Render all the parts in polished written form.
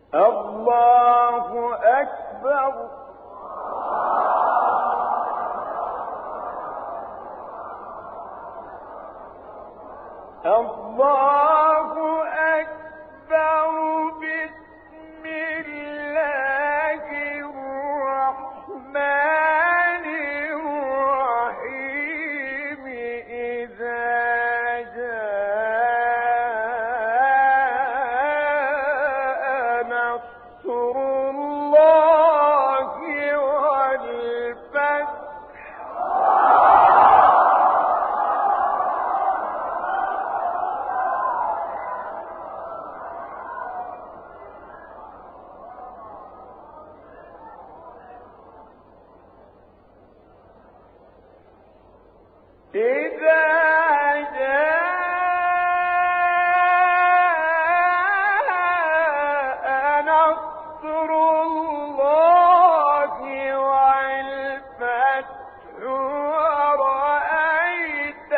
الله أكبر. الله أكبر. بسم الله الرحمن الرحيم. إذا جاء نصر الله والفتح. إذا جاء نصر الله والفتح ورأيت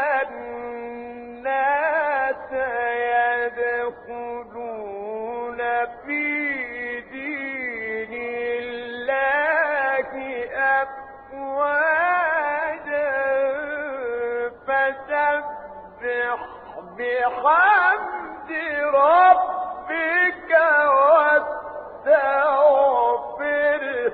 الناس يدخلون في دين الله أفواجا فسبح بحمد ربك واستغفره.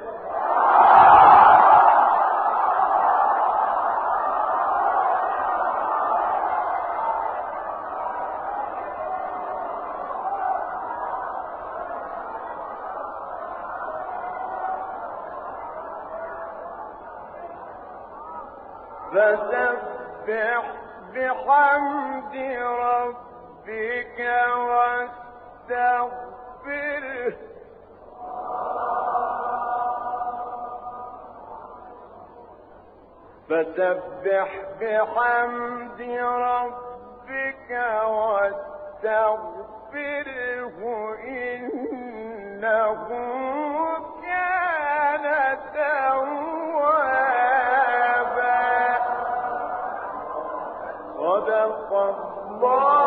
فسبح بحمد ربك واستغفره. فسبح بحمد ربك واستغفره إنه كان توابا. صدق الله